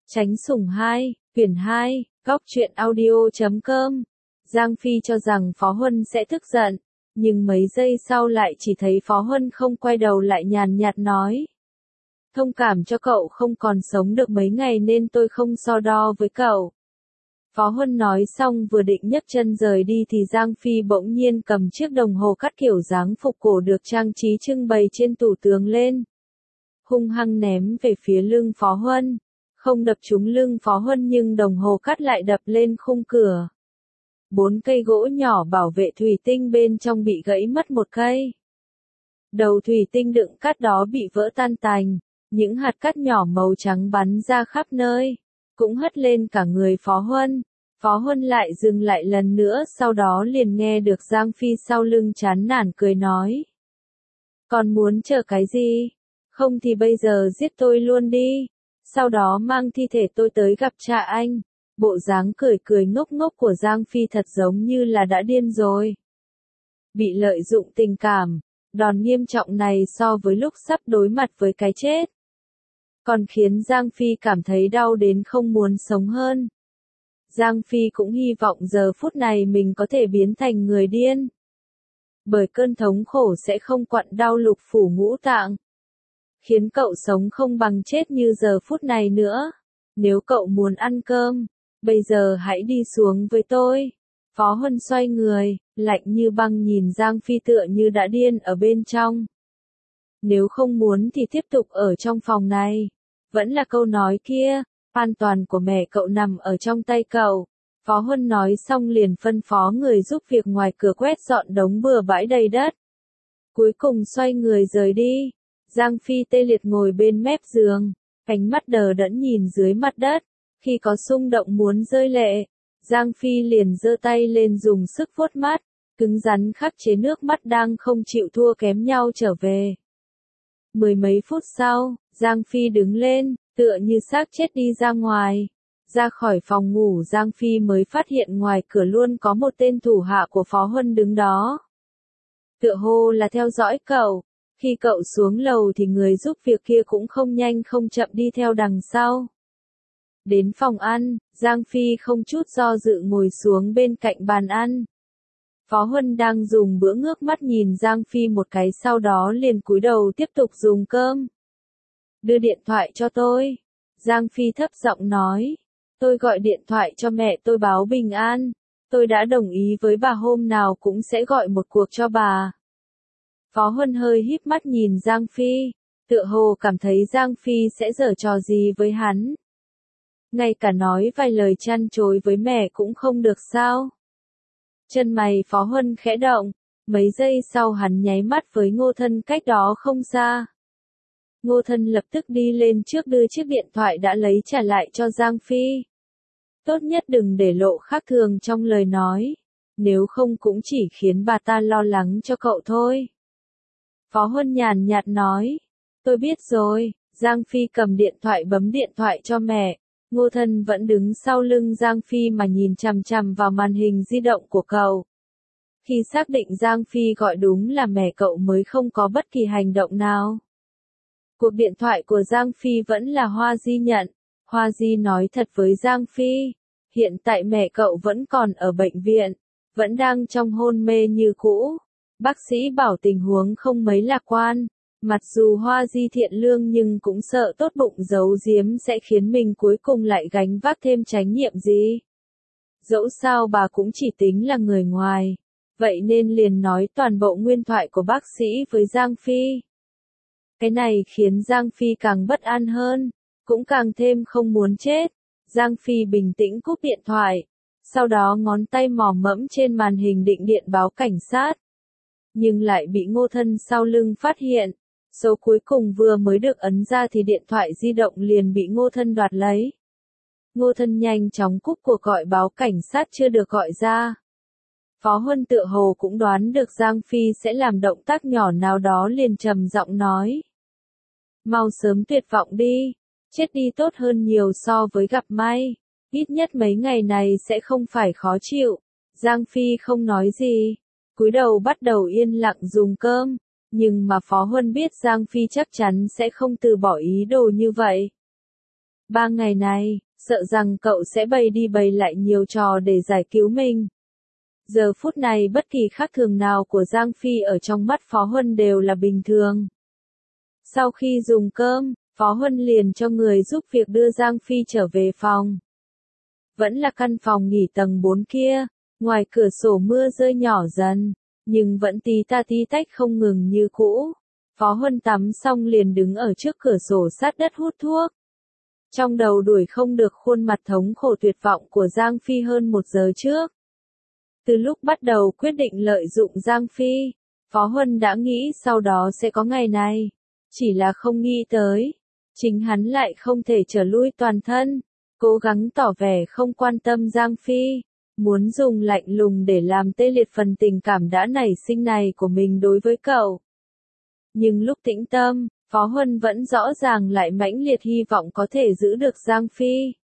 Tránh sủng 2, quyển 2, góc truyện audio.com. Giang Phi cho rằng Phó Huân sẽ tức giận, nhưng mấy giây sau lại chỉ thấy Phó Huân không quay đầu lại nhàn nhạt nói. Thông cảm cho cậu không còn sống được mấy ngày nên tôi không so đo với cậu. Phó Huân nói xong vừa định nhấc chân rời đi thì Giang Phi bỗng nhiên cầm chiếc đồng hồ cắt kiểu dáng phục cổ được trang trí trưng bày trên tủ tường lên. Hung hăng ném về phía lưng Phó Huân. Không đập trúng lưng Phó Huân nhưng đồng hồ cắt lại đập lên khung cửa. 4 cây gỗ nhỏ bảo vệ thủy tinh bên trong bị gãy mất một cây. Đầu thủy tinh đựng cát đó bị vỡ tan tành, những hạt cát nhỏ màu trắng bắn ra khắp nơi, cũng hất lên cả người Phó Huân. Phó Huân lại dừng lại lần nữa, sau đó liền nghe được Giang Phi sau lưng chán nản cười nói. Còn muốn chờ cái gì? Không thì bây giờ giết tôi luôn đi. Sau đó mang thi thể tôi tới gặp cha anh. Bộ dáng cười cười ngốc ngốc của Giang Phi thật giống như là đã điên rồi. Bị lợi dụng tình cảm, đòn nghiêm trọng này so với lúc sắp đối mặt với cái chết, còn khiến Giang Phi cảm thấy đau đến không muốn sống hơn. Giang Phi cũng hy vọng giờ phút này mình có thể biến thành người điên. Bởi cơn thống khổ sẽ không quặn đau lục phủ ngũ tạng, khiến cậu sống không bằng chết như giờ phút này nữa. Nếu cậu muốn ăn cơm, bây giờ hãy đi xuống với tôi. Phó Huân xoay người, lạnh như băng nhìn Giang Phi tựa như đã điên ở bên trong. Nếu không muốn thì tiếp tục ở trong phòng này. Vẫn là câu nói kia, an toàn của mẹ cậu nằm ở trong tay cậu. Phó Huân nói xong liền phân phó người giúp việc ngoài cửa quét dọn đống bừa bãi đầy đất. Cuối cùng xoay người rời đi. Giang Phi tê liệt ngồi bên mép giường, ánh mắt đờ đẫn nhìn dưới mặt đất. Khi có xung động muốn rơi lệ, Giang Phi liền giơ tay lên dùng sức vuốt mắt, cứng rắn khắc chế nước mắt đang không chịu thua kém nhau trở về. Mười mấy phút sau, Giang Phi đứng lên, tựa như xác chết đi ra ngoài. Ra khỏi phòng ngủ Giang Phi mới phát hiện ngoài cửa luôn có một tên thủ hạ của Phó Huân đứng đó. Tựa hồ là theo dõi cậu. Khi cậu xuống lầu thì người giúp việc kia cũng không nhanh không chậm đi theo đằng sau. Đến phòng ăn, Giang Phi không chút do dự ngồi xuống bên cạnh bàn ăn. Phó Huân đang dùng bữa ngước mắt nhìn Giang Phi một cái, sau đó liền cúi đầu tiếp tục dùng cơm. Đưa điện thoại cho tôi. Giang Phi thấp giọng nói. Tôi gọi điện thoại cho mẹ tôi báo bình an. Tôi đã đồng ý với bà hôm nào cũng sẽ gọi một cuộc cho bà. Phó Huân hơi híp mắt nhìn Giang Phi, tựa hồ cảm thấy Giang Phi sẽ giở trò gì với hắn. Ngay cả nói vài lời chăn chối với mẹ cũng không được sao? Chân mày Phó Huân khẽ động, mấy giây sau hắn nháy mắt với Ngô Thân cách đó không xa. Ngô Thân lập tức đi lên trước đưa chiếc điện thoại đã lấy trả lại cho Giang Phi. Tốt nhất đừng để lộ khác thường trong lời nói, nếu không cũng chỉ khiến bà ta lo lắng cho cậu thôi. Phó Huân nhàn nhạt nói, tôi biết rồi. Giang Phi cầm điện thoại bấm điện thoại cho mẹ. Ngô Thân vẫn đứng sau lưng Giang Phi mà nhìn chằm chằm vào màn hình di động của cậu. Khi xác định Giang Phi gọi đúng là mẹ cậu mới không có bất kỳ hành động nào. Cuộc điện thoại của Giang Phi vẫn là Hoa Di nhận. Hoa Di nói thật với Giang Phi, hiện tại mẹ cậu vẫn còn ở bệnh viện, vẫn đang trong hôn mê như cũ. Bác sĩ bảo tình huống không mấy lạc quan. Mặc dù Hoa Di thiện lương nhưng cũng sợ tốt bụng giấu giếm sẽ khiến mình cuối cùng lại gánh vác thêm trách nhiệm gì. Dẫu sao bà cũng chỉ tính là người ngoài, vậy nên liền nói toàn bộ nguyên thoại của bác sĩ với Giang Phi. Cái này khiến Giang Phi càng bất an hơn, cũng càng thêm không muốn chết. Giang Phi bình tĩnh cúp điện thoại, sau đó ngón tay mò mẫm trên màn hình định điện báo cảnh sát. Nhưng lại bị Ngô Thân sau lưng phát hiện. Số cuối cùng vừa mới được ấn ra thì điện thoại di động liền bị Ngô Thân đoạt lấy. Ngô Thân nhanh chóng cúp cuộc gọi báo cảnh sát chưa được gọi ra. Phó Huân tựa hồ cũng đoán được Giang Phi sẽ làm động tác nhỏ nào đó liền trầm giọng nói. Mau sớm tuyệt vọng đi, chết đi tốt hơn nhiều so với gặp may, ít nhất mấy ngày này sẽ không phải khó chịu. Giang Phi không nói gì, cúi đầu bắt đầu yên lặng dùng cơm. Nhưng mà Phó Huân biết Giang Phi chắc chắn sẽ không từ bỏ ý đồ như vậy. 3 ngày này, sợ rằng cậu sẽ bày đi bày lại nhiều trò để giải cứu mình. Giờ phút này bất kỳ khác thường nào của Giang Phi ở trong mắt Phó Huân đều là bình thường. Sau khi dùng cơm, Phó Huân liền cho người giúp việc đưa Giang Phi trở về phòng. Vẫn là căn phòng nghỉ tầng 4 kia, ngoài cửa sổ mưa rơi nhỏ dần, nhưng vẫn tí ta tí tách không ngừng như cũ. Phó Huân tắm xong liền đứng ở trước cửa sổ sát đất hút thuốc. Trong đầu đuổi không được khuôn mặt thống khổ tuyệt vọng của Giang Phi hơn 1 giờ trước. Từ lúc bắt đầu quyết định lợi dụng Giang Phi, Phó Huân đã nghĩ sau đó sẽ có ngày này. Chỉ là không nghĩ tới, chính hắn lại không thể trở lui toàn thân, cố gắng tỏ vẻ không quan tâm Giang Phi, muốn dùng lạnh lùng để làm tê liệt phần tình cảm đã nảy sinh này của mình đối với cậu. Nhưng lúc tĩnh tâm, Phó Huân vẫn rõ ràng lại mãnh liệt hy vọng có thể giữ được Giang Phi.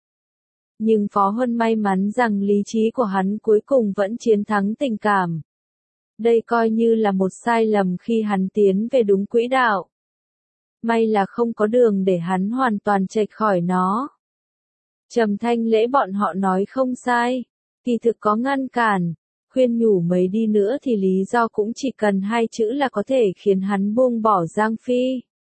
Nhưng Phó Huân may mắn rằng lý trí của hắn cuối cùng vẫn chiến thắng tình cảm. Đây coi như là một sai lầm khi hắn tiến về đúng quỹ đạo. May là không có đường để hắn hoàn toàn chệch khỏi nó. Trầm Thanh Lễ bọn họ nói không sai, kỳ thực có ngăn cản, khuyên nhủ mấy đi nữa thì lý do cũng chỉ cần 2 chữ là có thể khiến hắn buông bỏ Giang Phi.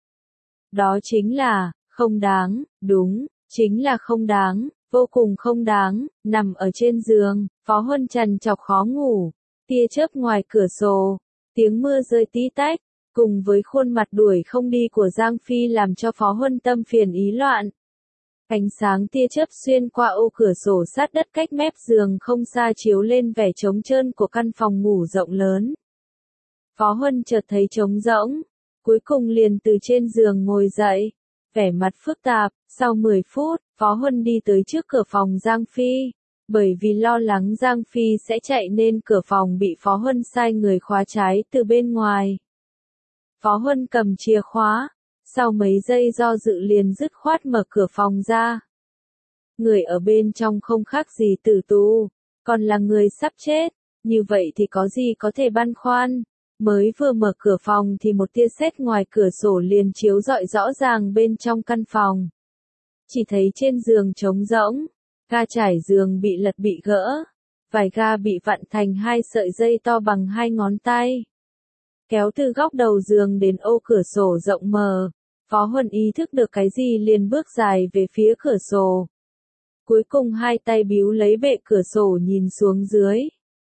Đó chính là, không đáng, đúng, chính là không đáng, vô cùng không đáng. Nằm ở trên giường, Phó Huân trằn trọc khó ngủ, tia chớp ngoài cửa sổ, tiếng mưa rơi tí tách, cùng với khuôn mặt đuổi không đi của Giang Phi làm cho Phó Huân tâm phiền ý loạn. Ánh sáng tia chớp xuyên qua ô cửa sổ sát đất cách mép giường không xa chiếu lên vẻ trống trơn của căn phòng ngủ rộng lớn. Phó Huân chợt thấy trống rỗng, cuối cùng liền từ trên giường ngồi dậy, vẻ mặt phức tạp. Sau 10 phút, Phó Huân đi tới trước cửa phòng Giang Phi, bởi vì lo lắng Giang Phi sẽ chạy nên cửa phòng bị Phó Huân sai người khóa trái từ bên ngoài. Phó Huân cầm chìa khóa, sau mấy giây do dự liền dứt khoát mở cửa phòng ra. Người ở bên trong không khác gì tử tù, còn là người sắp chết, như vậy thì có gì có thể băn khoăn. Mới vừa mở cửa phòng thì một tia sét ngoài cửa sổ liền chiếu rọi rõ ràng bên trong căn phòng. Chỉ thấy trên giường trống rỗng, ga trải giường bị lật bị gỡ, vài ga bị vặn thành 2 sợi dây to bằng 2 ngón tay. Kéo từ góc đầu giường đến ô cửa sổ rộng mở, Phó Huân ý thức được cái gì liền bước dài về phía cửa sổ. Cuối cùng 2 tay bíu lấy bệ cửa sổ nhìn xuống dưới.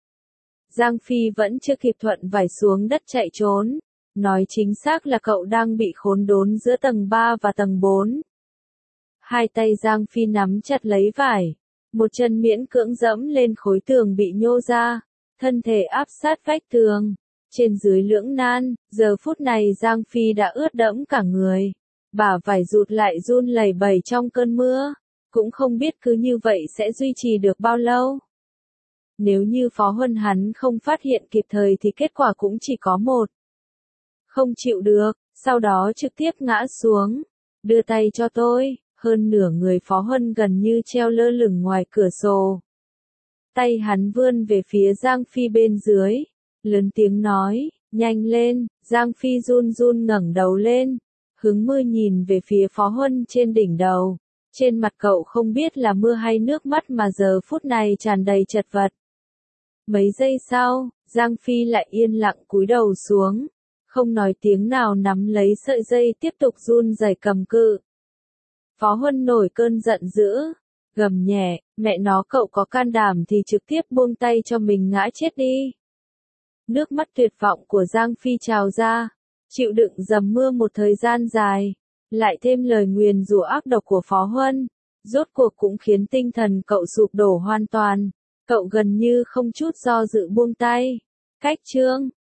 Giang Phi vẫn chưa kịp thuận vải xuống đất chạy trốn, nói chính xác là cậu đang bị khốn đốn giữa tầng 3 và tầng 4. 2 tay Giang Phi nắm chặt lấy vải, một chân miễn cưỡng dẫm lên khối tường bị nhô ra, thân thể áp sát vách tường. Trên dưới lưỡng nan, giờ phút này Giang Phi đã ướt đẫm cả người, bả vải rụt lại run lẩy bẩy trong cơn mưa, cũng không biết cứ như vậy sẽ duy trì được bao lâu. Nếu như Phó Huân hắn không phát hiện kịp thời thì kết quả cũng chỉ có một. Không chịu được, sau đó trực tiếp ngã xuống, đưa tay cho tôi, hơn nửa người Phó Huân gần như treo lơ lửng ngoài cửa sổ. Tay hắn vươn về phía Giang Phi bên dưới, lớn tiếng nói, nhanh lên. Giang Phi run run ngẩng đầu lên, hứng mưa nhìn về phía Phó Huân trên đỉnh đầu. Trên mặt cậu không biết là mưa hay nước mắt mà giờ phút này tràn đầy chật vật. Mấy giây sau, Giang Phi lại yên lặng cúi đầu xuống, không nói tiếng nào nắm lấy sợi dây tiếp tục run rẩy cầm cự. Phó Huân nổi cơn giận dữ, gầm nhẹ, mẹ nó cậu có can đảm thì trực tiếp buông tay cho mình ngã chết đi. Nước mắt tuyệt vọng của Giang Phi trào ra, chịu đựng dầm mưa một thời gian dài, lại thêm lời nguyền rủa ác độc của Phó Huân, rốt cuộc cũng khiến tinh thần cậu sụp đổ hoàn toàn, cậu gần như không chút do dự buông tay. Cách chương